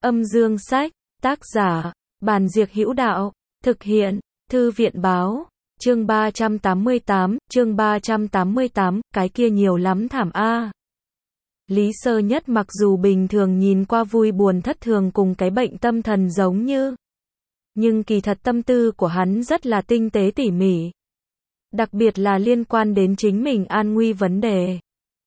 Âm Dương Sách, tác giả, Bàn Diệc Hữu Đạo, thực hiện, Thư viện Báo, chương 388, cái kia nhiều lắm thảm a. Lý Sơ Nhất mặc dù bình thường nhìn qua vui buồn thất thường cùng cái bệnh tâm thần giống như, nhưng kỳ thật tâm tư của hắn rất là tinh tế tỉ mỉ. Đặc biệt là liên quan đến chính mình an nguy vấn đề.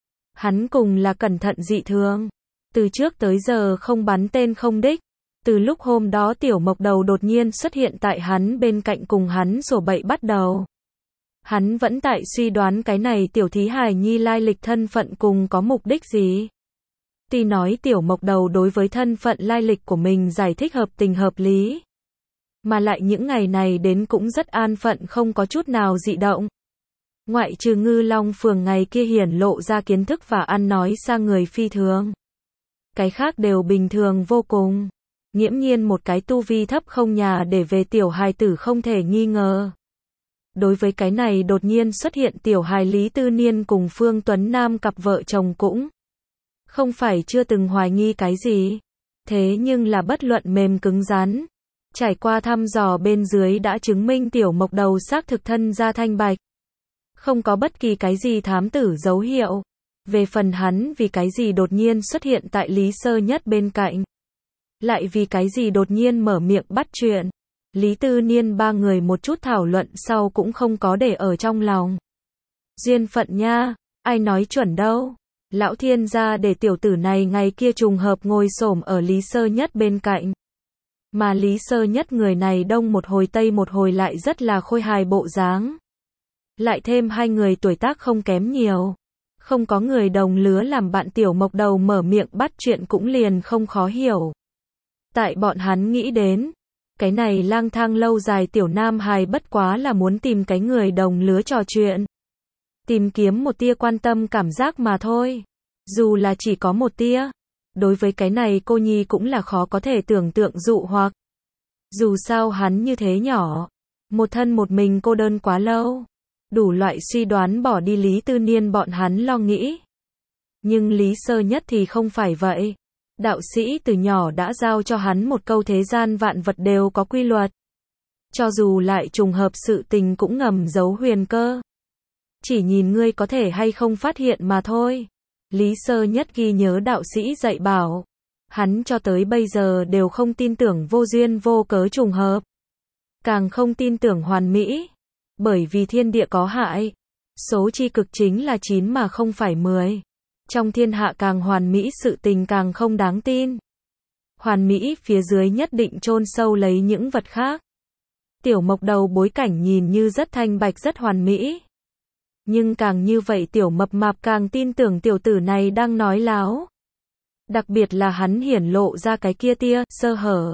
Hắn cùng là cẩn thận dị thường. Từ trước tới giờ không bắn tên không đích. Từ lúc hôm đó Tiểu Mộc Đầu đột nhiên xuất hiện tại hắn bên cạnh cùng hắn sổ bậy bắt đầu. Hắn vẫn tại suy đoán cái này tiểu thí hài nhi lai lịch thân phận cùng có mục đích gì. Tuy nói Tiểu Mộc Đầu đối với thân phận lai lịch của mình giải thích hợp tình hợp lý. Mà lại những ngày này đến cũng rất an phận không có chút nào dị động. Ngoại trừ Ngư Long Phường ngày kia hiển lộ ra kiến thức và ăn nói xa người phi thường. Cái khác đều bình thường vô cùng. Nghiễm nhiên một cái tu vi thấp không nhà để về tiểu hài tử không thể nghi ngờ. Đối với cái này đột nhiên xuất hiện tiểu hài Lý Tư Niên cùng Phương Tuấn Nam cặp vợ chồng cũng không phải chưa từng hoài nghi cái gì. Thế nhưng là bất luận mềm cứng rắn. Trải qua thăm dò bên dưới đã chứng minh Tiểu Mộc Đầu xác thực thân ra thanh bạch. Không có bất kỳ cái gì thám tử dấu hiệu. Về phần hắn vì cái gì đột nhiên xuất hiện tại Lý Sơ Nhất bên cạnh. Lại vì cái gì đột nhiên mở miệng bắt chuyện. Lý Tư Niên ba người một chút thảo luận sau cũng không có để ở trong lòng. Duyên phận nha, ai nói chuẩn đâu. Lão thiên gia để tiểu tử này ngày kia trùng hợp ngồi xổm ở Lý Sơ Nhất bên cạnh. Mà Lý Sơ Nhất người này đông một hồi tây một hồi lại rất là khôi hài bộ dáng. Lại thêm hai người tuổi tác không kém nhiều. Không có người đồng lứa làm bạn Tiểu Mộc Đầu mở miệng bắt chuyện cũng liền không khó hiểu. Tại bọn hắn nghĩ đến, cái này lang thang lâu dài tiểu nam hài bất quá là muốn tìm cái người đồng lứa trò chuyện. Tìm kiếm một tia quan tâm cảm giác mà thôi. Dù là chỉ có một tia. Đối với cái này cô nhi cũng là khó có thể tưởng tượng dụ hoặc. Dù sao hắn như thế nhỏ. Một thân một mình cô đơn quá lâu. Đủ loại suy đoán bỏ đi Lý Tư Niên bọn hắn lo nghĩ. Nhưng Lý Sơ Nhất thì không phải vậy. Đạo sĩ từ nhỏ đã giao cho hắn một câu thế gian vạn vật đều có quy luật. Cho dù lại trùng hợp sự tình cũng ngầm giấu huyền cơ. Chỉ nhìn ngươi có thể hay không phát hiện mà thôi. Lý Sơ Nhất ghi nhớ đạo sĩ dạy bảo. Hắn cho tới bây giờ đều không tin tưởng vô duyên vô cớ trùng hợp. Càng không tin tưởng hoàn mỹ. Bởi vì thiên địa có hại. Số chi cực chính là 9 mà không phải 10. Trong thiên hạ càng hoàn mỹ sự tình càng không đáng tin. Hoàn mỹ phía dưới nhất định chôn sâu lấy những vật khác. Tiểu Mộc Đầu bối cảnh nhìn như rất thanh bạch rất hoàn mỹ. Nhưng càng như vậy Tiểu Mập Mạp càng tin tưởng tiểu tử này đang nói láo. Đặc biệt là hắn hiển lộ ra cái kia tia sơ hở.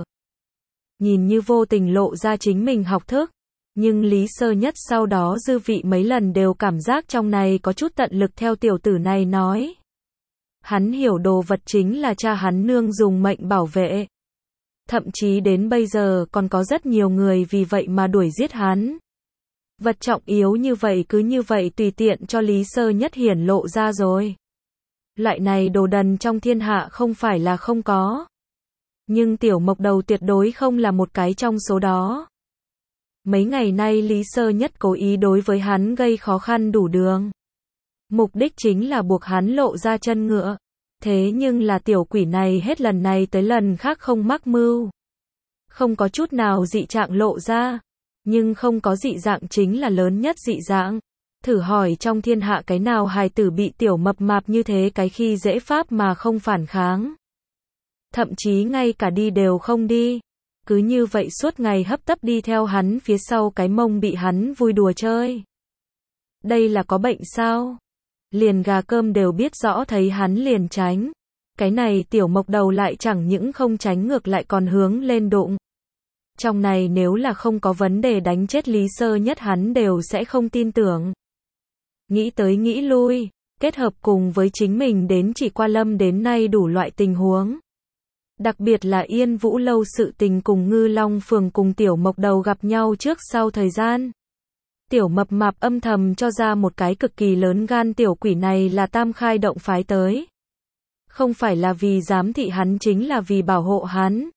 Nhìn như vô tình lộ ra chính mình học thức. Nhưng Lý Sơ Nhất sau đó dư vị mấy lần đều cảm giác trong này có chút tận lực theo tiểu tử này nói. Hắn hiểu đồ vật chính là cha hắn nương dùng mệnh bảo vệ. Thậm chí đến bây giờ còn có rất nhiều người vì vậy mà đuổi giết hắn. Vật trọng yếu như vậy cứ như vậy tùy tiện cho Lý Sơ Nhất hiển lộ ra rồi. Loại này đồ đần trong thiên hạ không phải là không có. Nhưng Tiểu Mộc Đầu tuyệt đối không là một cái trong số đó. Mấy ngày nay Lý Sơ Nhất cố ý đối với hắn gây khó khăn đủ đường. Mục đích chính là buộc hắn lộ ra chân ngựa. Thế nhưng là tiểu quỷ này hết lần này tới lần khác không mắc mưu. Không có chút nào dị trạng lộ ra. Nhưng không có dị dạng chính là lớn nhất dị dạng. Thử hỏi trong thiên hạ cái nào hài tử bị Tiểu Mập Mạp như thế cái khi dễ pháp mà không phản kháng. Thậm chí ngay cả đi đều không đi. Cứ như vậy suốt ngày hấp tấp đi theo hắn phía sau cái mông bị hắn vui đùa chơi. Đây là có bệnh sao? Liền gà cơm đều biết rõ thấy hắn liền tránh. Cái này Tiểu Mộc Đầu lại chẳng những không tránh ngược lại còn hướng lên đụng. Trong này nếu là không có vấn đề đánh chết Lý Sơ Nhất hắn đều sẽ không tin tưởng. Nghĩ tới nghĩ lui, kết hợp cùng với chính mình đến chỉ qua lâm đến nay đủ loại tình huống. Đặc biệt là Yên Vũ Lâu sự tình cùng Ngư Long Phường cùng Tiểu Mộc Đầu gặp nhau trước sau thời gian. Tiểu Mập Mạp âm thầm cho ra một cái cực kỳ lớn gan tiểu quỷ này là Tam Khai Động phái tới. Không phải là vì giám thị hắn, chính là vì bảo hộ hắn.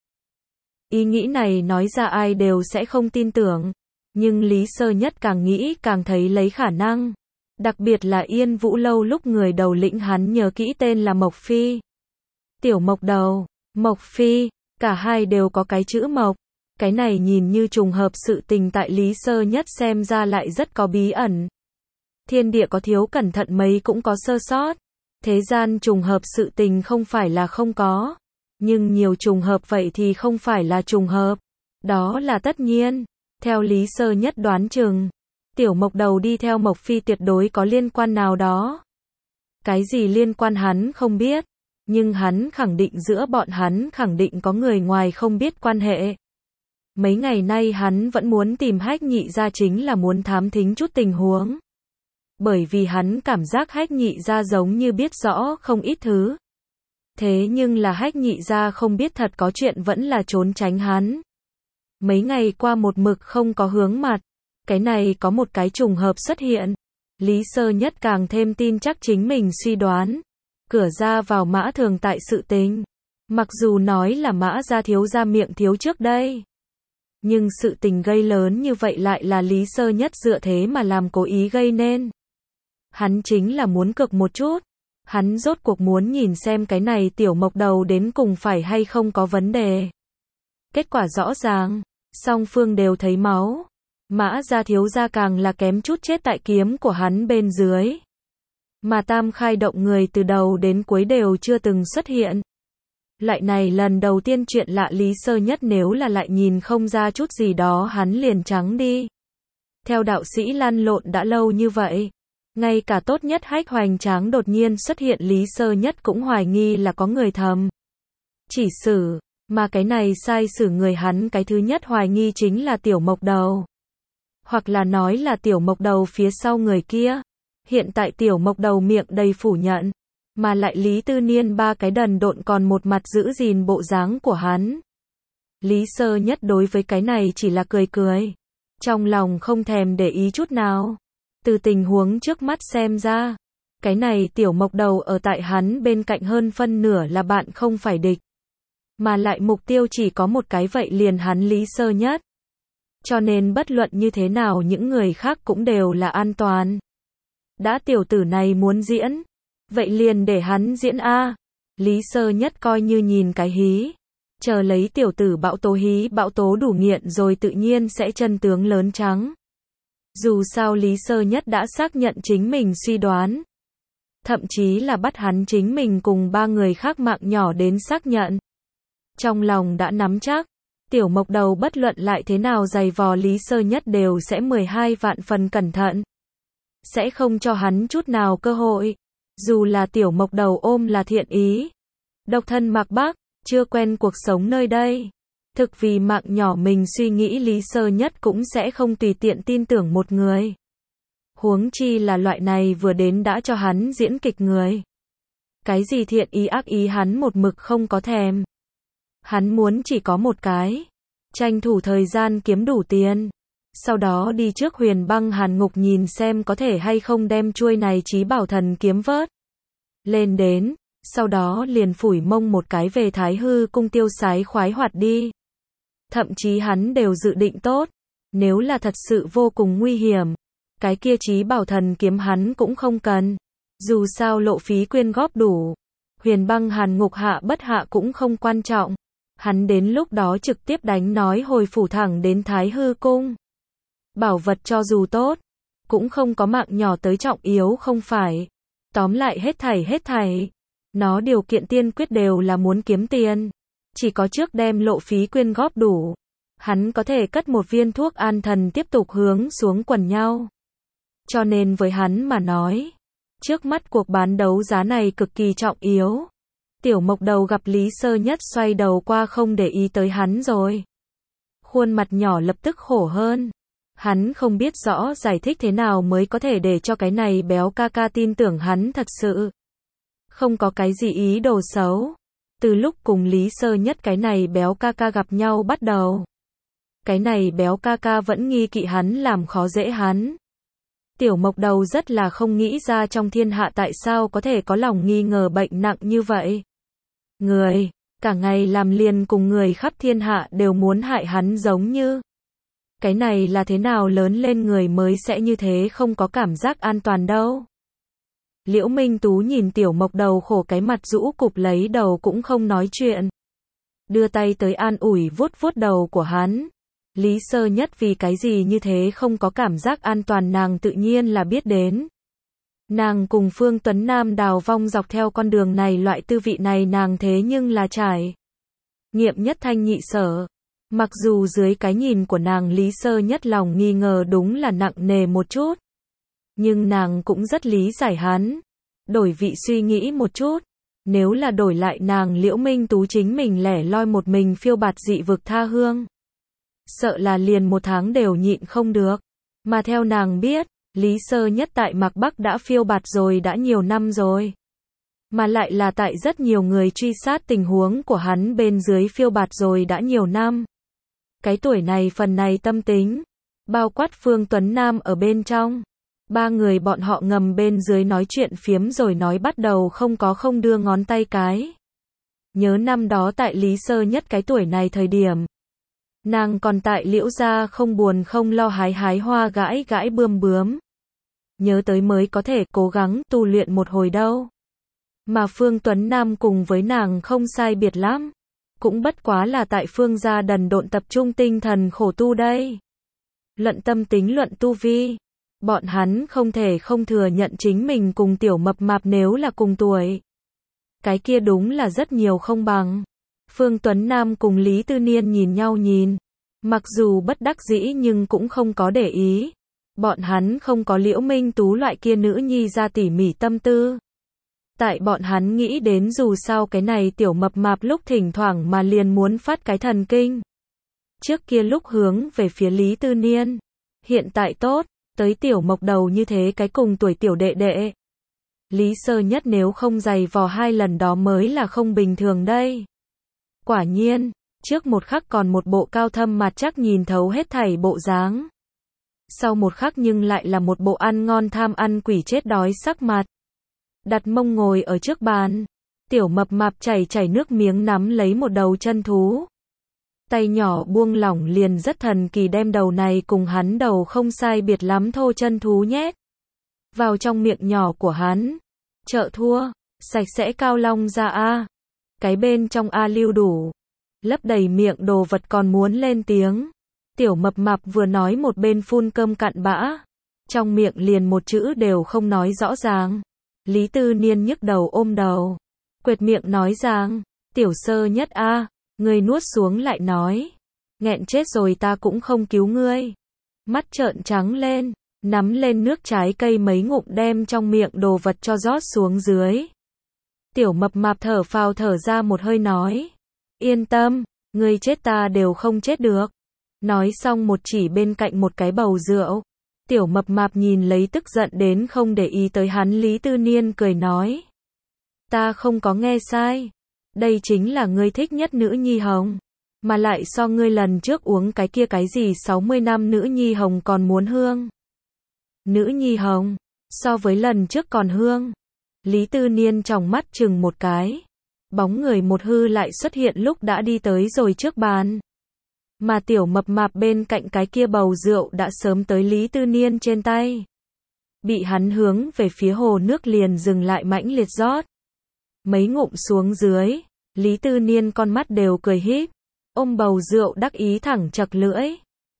Ý nghĩ này nói ra ai đều sẽ không tin tưởng. Nhưng Lý Sơ Nhất càng nghĩ càng thấy lấy khả năng. Đặc biệt là Yên Vũ Lâu lúc người đầu lĩnh hắn nhớ kỹ tên là Mộc Phi. Tiểu Mộc Đầu, Mộc Phi, cả hai đều có cái chữ Mộc. Cái này nhìn như trùng hợp, sự tình tại Lý Sơ Nhất xem ra lại rất có bí ẩn. Thiên địa có thiếu cẩn thận mấy cũng có sơ sót. Thế gian trùng hợp sự tình không phải là không có. Nhưng nhiều trùng hợp vậy thì không phải là trùng hợp. Đó là tất nhiên. Theo Lý Sơ Nhất đoán chừng, Tiểu Mộc Đầu đi theo Mộc Phi tuyệt đối có liên quan nào đó. Cái gì liên quan hắn không biết. Nhưng hắn khẳng định giữa bọn hắn khẳng định có người ngoài không biết quan hệ. Mấy ngày nay hắn vẫn muốn tìm Hách Nhị gia, chính là muốn thám thính chút tình huống. Bởi vì hắn cảm giác Hách Nhị gia giống như biết rõ không ít thứ. Thế nhưng là Hách Nhị gia không biết thật có chuyện vẫn là trốn tránh hắn. Mấy ngày qua một mực không có hướng mặt. Cái này có một cái trùng hợp xuất hiện. Lý Sơ Nhất càng thêm tin chắc chính mình suy đoán. Cửa ra vào Mã Thường tại sự tình. Mặc dù nói là Mã gia thiếu gia miệng thiếu trước đây. Nhưng sự tình gây lớn như vậy lại là Lý Sơ Nhất dựa thế mà làm, cố ý gây nên. Hắn chính là muốn cược một chút. Hắn rốt cuộc muốn nhìn xem cái này Tiểu Mộc Đầu đến cùng phải hay không có vấn đề. Kết quả rõ ràng, song phương đều thấy máu. Mã gia thiếu gia càng là kém chút chết tại kiếm của hắn bên dưới. Mà Tam Khai Động người từ đầu đến cuối đều chưa từng xuất hiện. Lại này lần đầu tiên chuyện lạ, Lý Sơ Nhất nếu là lại nhìn không ra chút gì đó hắn liền trắng đi. Theo đạo sĩ lăn lộn đã lâu như vậy, ngay cả tốt nhất Hách Hoành Tráng đột nhiên xuất hiện, Lý Sơ Nhất cũng hoài nghi là có người thầm chỉ xử, mà cái này sai xử người hắn cái thứ nhất hoài nghi chính là Tiểu Mộc Đầu. Hoặc là nói là Tiểu Mộc Đầu phía sau người kia. Hiện tại Tiểu Mộc Đầu miệng đầy phủ nhận, mà lại Lý Tư Niên ba cái đần độn còn một mặt giữ gìn bộ dáng của hắn. Lý Sơ Nhất đối với cái này chỉ là cười cười, trong lòng không thèm để ý chút nào. Từ tình huống trước mắt xem ra, cái này Tiểu Mộc Đầu ở tại hắn bên cạnh hơn phân nửa là bạn không phải địch. Mà lại mục tiêu chỉ có một cái, vậy liền hắn Lý Sơ Nhất. Cho nên bất luận như thế nào những người khác cũng đều là an toàn. Đã tiểu tử này muốn diễn, vậy liền để hắn diễn a. Lý Sơ Nhất coi như nhìn cái hí, chờ lấy tiểu tử bão tố hí bão tố đủ nghiện rồi tự nhiên sẽ chân tướng lớn trắng. Dù sao Lý Sơ Nhất đã xác nhận chính mình suy đoán, thậm chí là bắt hắn chính mình cùng ba người khác mạng nhỏ đến xác nhận. Trong lòng đã nắm chắc, Tiểu Mộc Đầu bất luận lại thế nào giày vò Lý Sơ Nhất đều sẽ 12 vạn phần cẩn thận. Sẽ không cho hắn chút nào cơ hội. Dù là Tiểu Mộc Đầu ôm là thiện ý. Độc thân Mạc Bắc, chưa quen cuộc sống nơi đây. Thực vì mạng nhỏ mình suy nghĩ, Lý Sơ Nhất cũng sẽ không tùy tiện tin tưởng một người. Huống chi là loại này vừa đến đã cho hắn diễn kịch người. Cái gì thiện ý ác ý hắn một mực không có thèm. Hắn muốn chỉ có một cái. Tranh thủ thời gian kiếm đủ tiền. Sau đó đi trước Huyền Băng Hàn Ngục nhìn xem có thể hay không đem chuôi này Chí Bảo Thần kiếm vớt lên đến. Sau đó liền phủi mông một cái về Thái Hư cung tiêu sái khoái hoạt đi. Thậm chí hắn đều dự định tốt. Nếu là thật sự vô cùng nguy hiểm, cái kia Chí Bảo Thần kiếm hắn cũng không cần. Dù sao lộ phí quyên góp đủ. Huyền Băng Hàn Ngục hạ bất hạ cũng không quan trọng. Hắn đến lúc đó trực tiếp đánh nói hồi phủ thẳng đến Thái Hư cung. Bảo vật cho dù tốt, cũng không có mạng nhỏ tới trọng yếu không phải. Tóm lại hết thảy, nó điều kiện tiên quyết đều là muốn kiếm tiền. Chỉ có trước đem lộ phí quyên góp đủ, hắn có thể cất một viên thuốc an thần tiếp tục hướng xuống quần nhau. Cho nên với hắn mà nói, trước mắt cuộc bán đấu giá này cực kỳ trọng yếu. Tiểu Mộc Đầu gặp Lý Sơ Nhất xoay đầu qua không để ý tới hắn rồi. Khuôn mặt nhỏ lập tức khổ hơn. Hắn không biết rõ giải thích thế nào mới có thể để cho cái này béo ca ca tin tưởng hắn thật sự. Không có cái gì ý đồ xấu. Từ lúc cùng Lý Sơ Nhất cái này béo ca ca gặp nhau bắt đầu, cái này béo ca ca vẫn nghi kỵ hắn làm khó dễ hắn. Tiểu Mộc Đầu rất là không nghĩ ra trong thiên hạ tại sao có thể có lòng nghi ngờ bệnh nặng như vậy. Người, cả ngày làm liền cùng người khắp thiên hạ đều muốn hại hắn giống như. Cái này là thế nào lớn lên người mới sẽ như thế không có cảm giác an toàn đâu. Liễu Minh Tú nhìn Tiểu Mộc đầu khổ cái mặt rũ cụp lấy đầu cũng không nói chuyện. Đưa tay tới an ủi vuốt vuốt đầu của hắn. Lý Sơ Nhất vì cái gì như thế không có cảm giác an toàn nàng tự nhiên là biết đến. Nàng cùng Phương Tuấn Nam đào vong dọc theo con đường này loại tư vị này nàng thế nhưng là trải nghiệm nhất thanh nhị sở. Mặc dù dưới cái nhìn của nàng Lý Sơ Nhất lòng nghi ngờ đúng là nặng nề một chút. Nhưng nàng cũng rất lý giải hắn. Đổi vị suy nghĩ một chút. Nếu là đổi lại nàng Liễu Minh Tú chính mình lẻ loi một mình phiêu bạt dị vực tha hương. Sợ là liền một tháng đều nhịn không được. Mà theo nàng biết, Lý Sơ Nhất tại Mạc Bắc đã phiêu bạt rồi đã nhiều năm rồi. Mà lại là tại rất nhiều người truy sát tình huống của hắn bên dưới phiêu bạt rồi đã nhiều năm. Cái tuổi này phần này tâm tính, bao quát Phương Tuấn Nam ở bên trong. Ba người bọn họ ngầm bên dưới nói chuyện phiếm rồi nói bắt đầu không đưa ngón tay cái. Nhớ năm đó tại Lý Sơ Nhất cái tuổi này thời điểm. Nàng còn tại Liễu gia không buồn không lo hái hái hoa gãi gãi bươm bướm. Nhớ tới mới có thể cố gắng tu luyện một hồi đâu. Mà Phương Tuấn Nam cùng với nàng không sai biệt lắm. Cũng bất quá là tại Phương gia đần độn tập trung tinh thần khổ tu đây. Luận tâm tính luận tu vi. Bọn hắn không thể không thừa nhận chính mình cùng Tiểu Mập Mạp nếu là cùng tuổi. Cái kia đúng là rất nhiều không bằng. Phương Tuấn Nam cùng Lý Tư Niên nhìn nhau nhìn. Mặc dù bất đắc dĩ nhưng cũng không có để ý. Bọn hắn không có Liễu Minh Tú loại kia nữ nhi ra tỉ mỉ tâm tư. Tại bọn hắn nghĩ đến dù sao cái này Tiểu Mập Mạp lúc thỉnh thoảng mà liền muốn phát cái thần kinh. Trước kia lúc hướng về phía Lý Tư Niên. Hiện tại tốt, tới Tiểu Mộc đầu như thế cái cùng tuổi tiểu đệ đệ. Lý Sơ Nhất nếu không giày vò 2 lần đó mới là không bình thường đây. Quả nhiên, trước một khắc còn một bộ cao thâm mặt chắc nhìn thấu hết thảy bộ dáng. Sau một khắc nhưng lại là một bộ ăn ngon tham ăn quỷ chết đói sắc mặt. Đặt mông ngồi ở trước bàn. Tiểu Mập Mạp chảy nước miếng nắm lấy một đầu chân thú. Tay nhỏ buông lỏng liền rất thần kỳ đem đầu này cùng hắn đầu không sai biệt lắm thô chân thú nhét vào trong miệng nhỏ của hắn. Chợ thua, sạch sẽ cao long ra a. Cái bên trong a lưu đủ. Lấp đầy miệng đồ vật còn muốn lên tiếng. Tiểu Mập Mạp vừa nói một bên phun cơm cặn bã. Trong miệng liền một chữ đều không nói rõ ràng. Lý Tư Niên nhức đầu ôm đầu. Quệt miệng nói rằng, Tiểu Sơ Nhất a, ngươi nuốt xuống lại nói. Nghẹn chết rồi ta cũng không cứu ngươi. Mắt trợn trắng lên, nắm lên nước trái cây mấy ngụm đem trong miệng đồ vật cho rót xuống dưới. Tiểu Mập Mạp thở phào thở ra một hơi nói. Yên tâm, ngươi chết ta đều không chết được. Nói xong một chỉ bên cạnh một cái bầu rượu. Tiểu Mập Mạp nhìn lấy tức giận đến không để ý tới hắn Lý Tư Niên cười nói. Ta không có nghe sai. Đây chính là ngươi thích nhất nữ nhi hồng. Mà lại so ngươi lần trước uống cái kia cái gì 60 năm nữ nhi hồng còn muốn hương. Nữ nhi hồng, so với lần trước còn hương. Lý Tư Niên trong mắt chừng một cái. Bóng người một hư lại xuất hiện lúc đã đi tới rồi trước bàn. Mà Tiểu Mập Mạp bên cạnh cái kia bầu rượu đã sớm tới Lý Tư Niên trên tay. Bị hắn hướng về phía hồ nước liền dừng lại mãnh liệt rót. Mấy ngụm xuống dưới, Lý Tư Niên con mắt đều cười híp, ôm bầu rượu đắc ý thẳng chật lưỡi.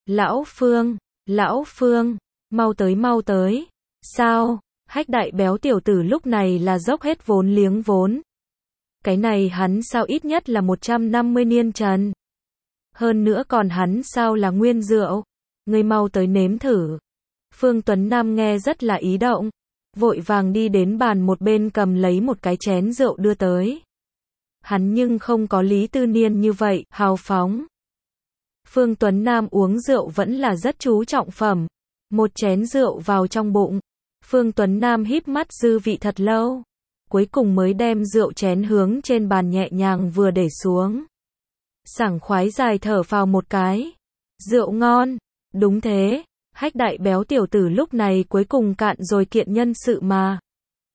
Lão Phương, mau tới. Sao, Hách đại béo tiểu tử lúc này là dốc hết vốn liếng vốn. Cái này hắn sao ít nhất là 150 niên trần. Hơn nữa còn hắn sao là nguyên rượu. Ngươi mau tới nếm thử. Phương Tuấn Nam nghe rất là ý động. Vội vàng đi đến bàn một bên cầm lấy một cái chén rượu đưa tới. Hắn nhưng không có Lý Tư Niên như vậy, hào phóng. Phương Tuấn Nam uống rượu vẫn là rất chú trọng phẩm. Một chén rượu vào trong bụng. Phương Tuấn Nam híp mắt dư vị thật lâu. Cuối cùng mới đem rượu chén hướng trên bàn nhẹ nhàng vừa để xuống. Sảng khoái dài thở phào một cái. Rượu ngon. Đúng thế. Hách đại béo tiểu tử lúc này cuối cùng cạn rồi kiện nhân sự mà.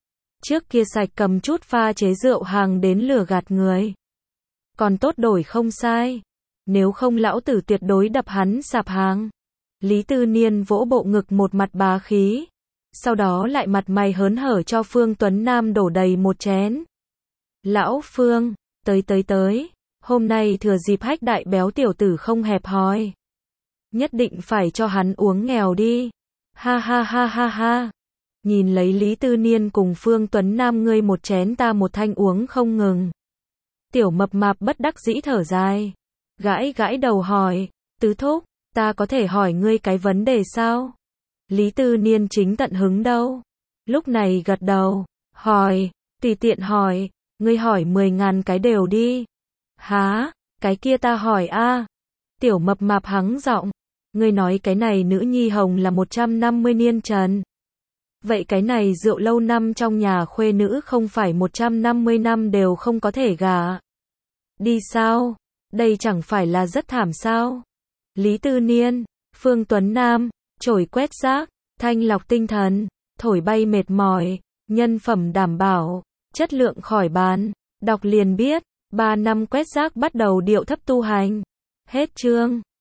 Trước kia sạch cầm chút pha chế rượu hàng đến lừa gạt người. Còn tốt đổi không sai. Nếu không lão tử tuyệt đối đập hắn sạp hàng. Lý Tư Niên vỗ bộ ngực một mặt bá khí. Sau đó lại mặt mày hớn hở cho Phương Tuấn Nam đổ đầy một chén. Lão Phương, tới. Hôm nay thừa dịp hách đại béo tiểu tử không hẹp hòi. Nhất định phải cho hắn uống nghèo đi. Ha ha ha ha ha. Nhìn lấy Lý Tư Niên cùng Phương Tuấn Nam ngươi một chén ta một thanh uống không ngừng. Tiểu mập mạp bất đắc dĩ thở dài. Gãi đầu hỏi, tứ thúc, ta có thể hỏi ngươi cái vấn đề sao? Lý Tư Niên chính tận hứng đâu. Lúc này gật đầu, hỏi, tùy tiện hỏi, ngươi hỏi 10.000 cái đều đi. Hả, cái kia ta hỏi a. Tiểu mập mạp hắng giọng, ngươi nói cái này nữ nhi hồng là 150 niên trần. Vậy cái này rượu lâu năm trong nhà khuê nữ không phải 150 năm đều không có thể gả đi sao? Đây chẳng phải là rất thảm sao? Lý Tư Niên, Phương Tuấn Nam, chổi quét rác, thanh lọc tinh thần, thổi bay mệt mỏi, nhân phẩm đảm bảo, chất lượng khỏi bàn, đọc liền biết, 3 năm quét rác bắt đầu điệu thấp tu hành. Hết chương.